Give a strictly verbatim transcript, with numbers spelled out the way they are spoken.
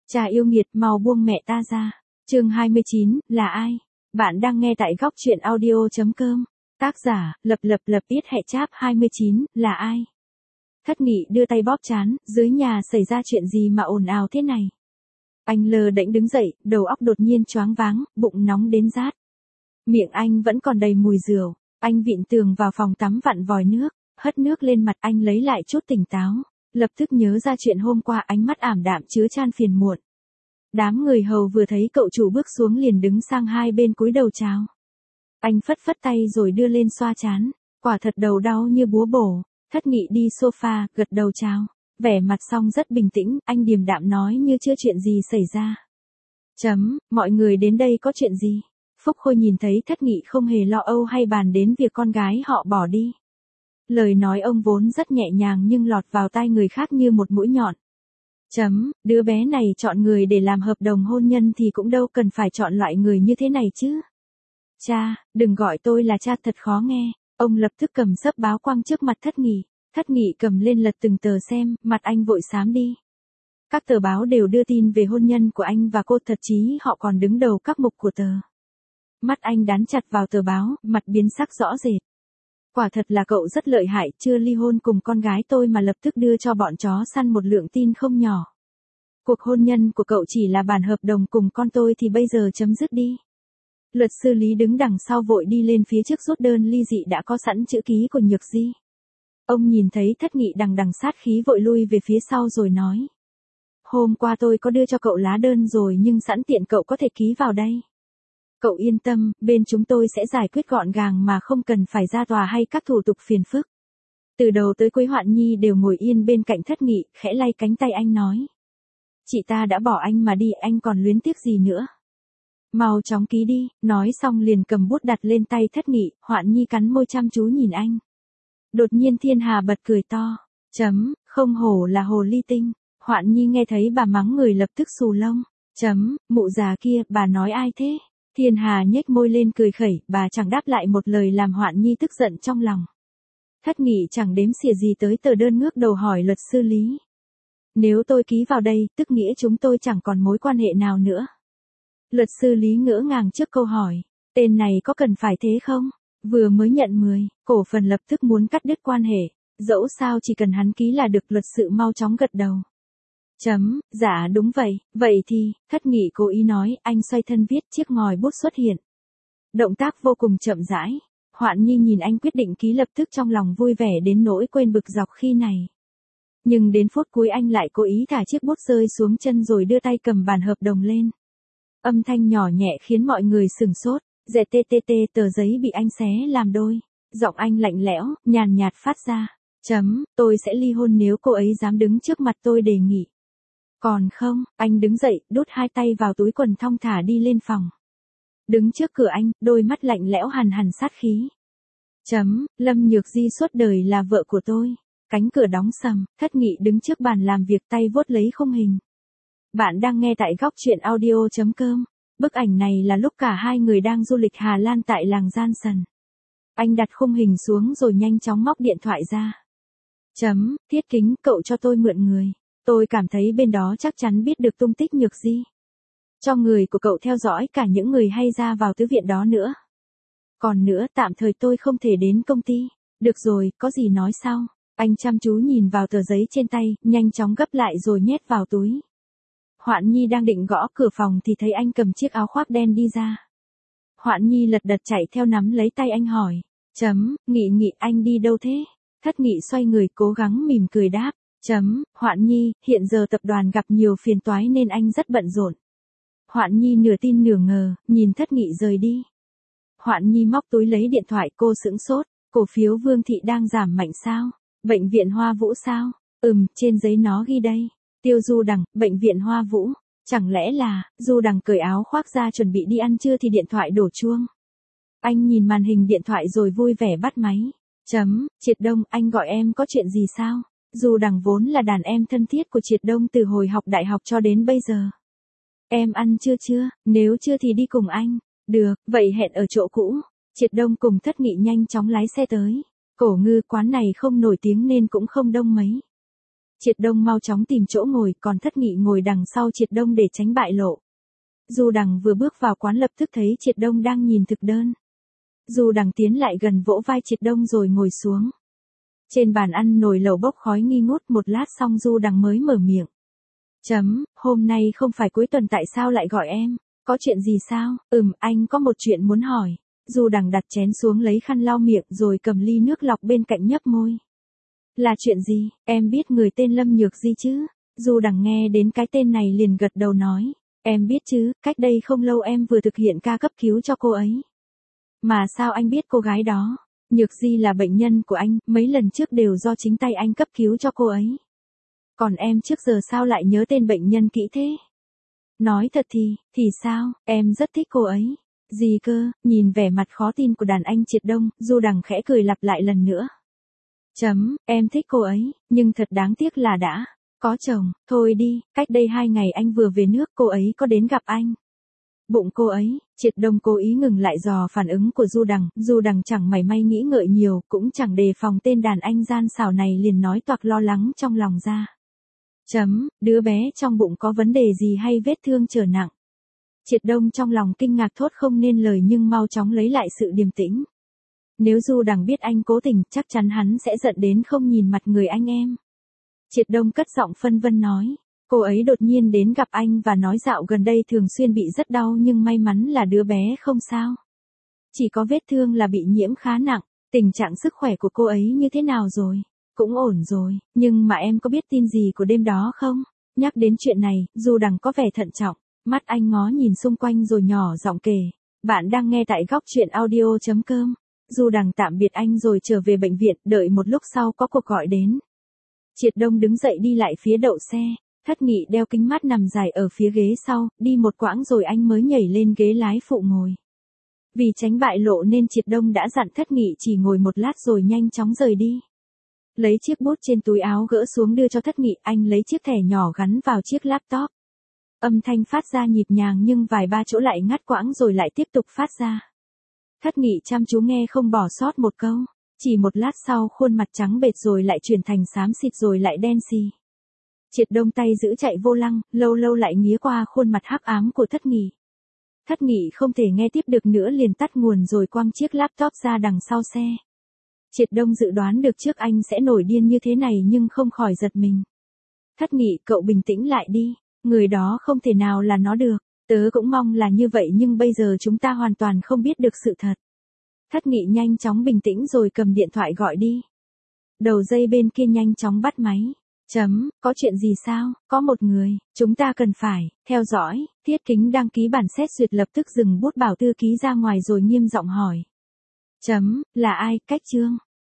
Cha yêu nghiệt, mau buông mẹ ta ra. Chương hai mươi chín, là ai? Bạn đang nghe tại góc truyện audio chấm com. Tác giả, lập lập lập ít hệ cháp hai mươi chín, là ai? Thất Nghị đưa tay bóp trán, dưới nhà xảy ra chuyện gì mà ồn ào thế này? Anh lờ đễnh đứng dậy, đầu óc đột nhiên choáng váng, bụng nóng đến rát. Miệng anh vẫn còn đầy mùi rượu, anh vịn tường vào phòng tắm vặn vòi nước, hất nước lên mặt anh lấy lại chút tỉnh táo, lập tức nhớ ra chuyện hôm qua, ánh mắt ảm đạm chứa chan phiền muộn. Đám người hầu vừa thấy cậu chủ bước xuống liền đứng sang hai bên cúi đầu chào. Anh phất phất tay rồi đưa lên xoa chán, quả thật đầu đau như búa bổ. Thất Nghị đi sofa, gật đầu chào, vẻ mặt xong rất bình tĩnh, anh điềm đạm nói như chưa chuyện gì xảy ra. Chấm, mọi người đến đây có chuyện gì? Phúc Khôi nhìn thấy Thất Nghị không hề lo âu hay bàn đến việc con gái họ bỏ đi. Lời nói ông vốn rất nhẹ nhàng nhưng lọt vào tai người khác như một mũi nhọn. Chấm, đứa bé này chọn người để làm hợp đồng hôn nhân thì cũng đâu cần phải chọn loại người như thế này chứ. Cha, đừng gọi tôi là cha, thật khó nghe. Ông lập tức cầm xấp báo quăng trước mặt Thất Nghị. Thất Nghị cầm lên lật từng tờ xem, mặt anh vội xám đi. Các tờ báo đều đưa tin về hôn nhân của anh và cô, thậm chí họ còn đứng đầu các mục của tờ. Mắt anh đán chặt vào tờ báo, mặt biến sắc rõ rệt. Quả thật là cậu rất lợi hại, chưa ly hôn cùng con gái tôi mà lập tức đưa cho bọn chó săn một lượng tin không nhỏ. Cuộc hôn nhân của cậu chỉ là bản hợp đồng cùng con tôi thì bây giờ chấm dứt đi. Luật sư Lý đứng đằng sau vội đi lên phía trước rút đơn ly dị đã có sẵn chữ ký của Nhược Di. Ông nhìn thấy Thất Nghị đằng đằng sát khí vội lui về phía sau rồi nói. Hôm qua tôi có đưa cho cậu lá đơn rồi nhưng sẵn tiện cậu có thể ký vào đây. Cậu yên tâm, bên chúng tôi sẽ giải quyết gọn gàng mà không cần phải ra tòa hay các thủ tục phiền phức. Từ đầu tới cuối Hoạn Nhi đều ngồi yên bên cạnh Thất Nghị, khẽ lay cánh tay anh nói. Chị ta đã bỏ anh mà đi, anh còn luyến tiếc gì nữa. Mau chóng ký đi, nói xong liền cầm bút đặt lên tay Thất Nghị, Hoạn Nhi cắn môi chăm chú nhìn anh. Đột nhiên Thiên Hà bật cười to, chấm, không hổ là hồ ly tinh. Hoạn Nhi nghe thấy bà mắng người lập tức xù lông, chấm, mụ già kia, bà nói ai thế? Thiên Hà nhếch môi lên cười khẩy, bà chẳng đáp lại một lời làm Hoạn Nhi tức giận trong lòng. Thất Nghị chẳng đếm xỉa gì tới tờ đơn ngước đầu hỏi luật sư Lý. Nếu tôi ký vào đây, tức nghĩa chúng tôi chẳng còn mối quan hệ nào nữa. Luật sư Lý ngỡ ngàng trước câu hỏi, tên này có cần phải thế không? Vừa mới nhận mười, cổ phần lập tức muốn cắt đứt quan hệ, dẫu sao chỉ cần hắn ký là được, luật sự mau chóng gật đầu. Chấm, dạ đúng vậy, vậy thì, Thất Nghị cố ý nói, anh xoay thân viết, chiếc ngòi bút xuất hiện. Động tác vô cùng chậm rãi, Hoạn Nhi nhìn anh quyết định ký lập tức trong lòng vui vẻ đến nỗi quên bực dọc khi này. Nhưng đến phút cuối anh lại cố ý thả chiếc bút rơi xuống chân rồi đưa tay cầm bản hợp đồng lên. Âm thanh nhỏ nhẹ khiến mọi người sửng sốt, dẹt tê tê tê tờ giấy bị anh xé làm đôi. Giọng anh lạnh lẽo, nhàn nhạt phát ra. Chấm, tôi sẽ ly hôn nếu cô ấy dám đứng trước mặt tôi đề nghị. Còn không, anh đứng dậy, đút hai tay vào túi quần thong thả đi lên phòng. Đứng trước cửa anh, đôi mắt lạnh lẽo hằn hằn sát khí. Chấm, Lâm Nhược Di suốt đời là vợ của tôi. Cánh cửa đóng sầm, Thất Nghị đứng trước bàn làm việc tay vuốt lấy khung hình. Bạn đang nghe tại góc truyện audio chấm com. Bức ảnh này là lúc cả hai người đang du lịch Hà Lan tại làng Janssen. Anh đặt khung hình xuống rồi nhanh chóng móc điện thoại ra. Chấm, Thiết Kính, cậu cho tôi mượn người. Tôi cảm thấy bên đó chắc chắn biết được tung tích Nhược Di. Cho người của cậu theo dõi cả những người hay ra vào tứ viện đó nữa. Còn nữa, tạm thời tôi không thể đến công ty. Được rồi, có gì nói sau. Anh chăm chú nhìn vào tờ giấy trên tay, nhanh chóng gấp lại rồi nhét vào túi. Hoạn Nhi đang định gõ cửa phòng thì thấy anh cầm chiếc áo khoác đen đi ra. Hoạn Nhi lật đật chạy theo nắm lấy tay anh hỏi. Chấm, Nghị Nghị, anh đi đâu thế? Thất Nghị xoay người cố gắng mỉm cười đáp. Chấm, Hoạn Nhi, hiện giờ tập đoàn gặp nhiều phiền toái nên anh rất bận rộn. Hoạn Nhi nửa tin nửa ngờ, nhìn Thất Nghị rời đi. Hoạn Nhi móc túi lấy điện thoại, cô sững sốt, cổ phiếu Vương Thị đang giảm mạnh sao? Bệnh viện Hoa Vũ sao? Ừm, trên giấy nó ghi đây. Tiêu Du Đằng, bệnh viện Hoa Vũ. Chẳng lẽ là, Du Đằng cởi áo khoác ra chuẩn bị đi ăn trưa thì điện thoại đổ chuông. Anh nhìn màn hình điện thoại rồi vui vẻ bắt máy. Chấm, Triệt Đông, anh gọi em có chuyện gì sao? Du Đằng vốn là đàn em thân thiết của Triệt Đông từ hồi học đại học cho đến bây giờ. Em ăn trưa chưa? Nếu chưa thì đi cùng anh. Được, vậy hẹn ở chỗ cũ. Triệt Đông cùng Thất Nghị nhanh chóng lái xe tới. Cổ Ngư, quán này không nổi tiếng nên cũng không đông mấy. Triệt Đông mau chóng tìm chỗ ngồi, còn Thất Nghị ngồi đằng sau Triệt Đông để tránh bại lộ. Du Đằng vừa bước vào quán lập tức thấy Triệt Đông đang nhìn thực đơn. Du Đằng tiến lại gần vỗ vai Triệt Đông rồi ngồi xuống. Trên bàn ăn nồi lẩu bốc khói nghi ngút, một lát xong Du Đằng mới mở miệng. Chấm, hôm nay không phải cuối tuần tại sao lại gọi em? Có chuyện gì sao? Ừm, anh có một chuyện muốn hỏi. Du Đằng đặt chén xuống lấy khăn lau miệng rồi cầm ly nước lọc bên cạnh nhấp môi. Là chuyện gì? Em biết người tên Lâm Nhược Di chứ? Du Đằng nghe đến cái tên này liền gật đầu nói. Em biết chứ, cách đây không lâu em vừa thực hiện ca cấp cứu cho cô ấy. Mà sao anh biết cô gái đó? Nhược Di là bệnh nhân của anh, mấy lần trước đều do chính tay anh cấp cứu cho cô ấy. Còn em trước giờ sao lại nhớ tên bệnh nhân kỹ thế? Nói thật thì, thì sao, em rất thích cô ấy. Gì cơ? Nhìn vẻ mặt khó tin của đàn anh Triệt Đông, Du Đằng khẽ cười lặp lại lần nữa. Chấm, em thích cô ấy, nhưng thật đáng tiếc là đã có chồng. Thôi đi, cách đây hai ngày anh vừa về nước, cô ấy có đến gặp anh. Bụng cô ấy. Triệt Đông cố ý ngừng lại dò phản ứng của Du Đằng. Du Đằng chẳng mảy may nghĩ ngợi nhiều, cũng chẳng đề phòng tên đàn anh gian xảo này liền nói toạc lo lắng trong lòng ra. Chấm, đứa bé trong bụng có vấn đề gì hay vết thương trở nặng? Triệt Đông trong lòng kinh ngạc thốt không nên lời nhưng mau chóng lấy lại sự điềm tĩnh. Nếu Du Đằng biết anh cố tình, chắc chắn hắn sẽ giận đến không nhìn mặt người anh em. Triệt Đông cất giọng phân vân nói. Cô ấy đột nhiên đến gặp anh và nói dạo gần đây thường xuyên bị rất đau nhưng may mắn là đứa bé không sao. Chỉ có vết thương là bị nhiễm khá nặng. Tình trạng sức khỏe của cô ấy như thế nào rồi? Cũng ổn rồi, nhưng mà em có biết tin gì của đêm đó không? Nhắc đến chuyện này, Du Đằng có vẻ thận trọng. Mắt anh ngó nhìn xung quanh rồi nhỏ giọng kể. Bạn đang nghe tại góc truyện audio chấm com. Du Đằng tạm biệt anh rồi trở về bệnh viện, đợi một lúc sau có cuộc gọi đến. Triệt Đông đứng dậy đi lại phía đậu xe. Thất Nghị đeo kính mát nằm dài ở phía ghế sau, đi một quãng rồi anh mới nhảy lên ghế lái phụ ngồi. Vì tránh bại lộ nên Triệt Đông đã dặn Thất Nghị chỉ ngồi một lát rồi nhanh chóng rời đi. Lấy chiếc bút trên túi áo gỡ xuống đưa cho Thất Nghị, anh lấy chiếc thẻ nhỏ gắn vào chiếc laptop. Âm thanh phát ra nhịp nhàng nhưng vài ba chỗ lại ngắt quãng rồi lại tiếp tục phát ra. Thất Nghị chăm chú nghe không bỏ sót một câu. Chỉ một lát sau khuôn mặt trắng bệch rồi lại chuyển thành xám xịt rồi lại đen xì. Triệt Đông tay giữ chạy vô lăng, lâu lâu lại nghía qua khuôn mặt hắc ám của Thất Nghị. Thất Nghị không thể nghe tiếp được nữa liền tắt nguồn rồi quăng chiếc laptop ra đằng sau xe. Triệt Đông dự đoán được trước anh sẽ nổi điên như thế này nhưng không khỏi giật mình. Thất Nghị, cậu bình tĩnh lại đi, người đó không thể nào là nó được, tớ cũng mong là như vậy nhưng bây giờ chúng ta hoàn toàn không biết được sự thật. Thất Nghị nhanh chóng bình tĩnh rồi cầm điện thoại gọi đi. Đầu dây bên kia nhanh chóng bắt máy. Chấm, có chuyện gì sao? Có một người, chúng ta cần phải theo dõi. Thiết Kính đăng ký bản xét duyệt lập tức dừng bút bảo thư ký ra ngoài rồi nghiêm giọng hỏi. Chấm, là ai? Cách Trương.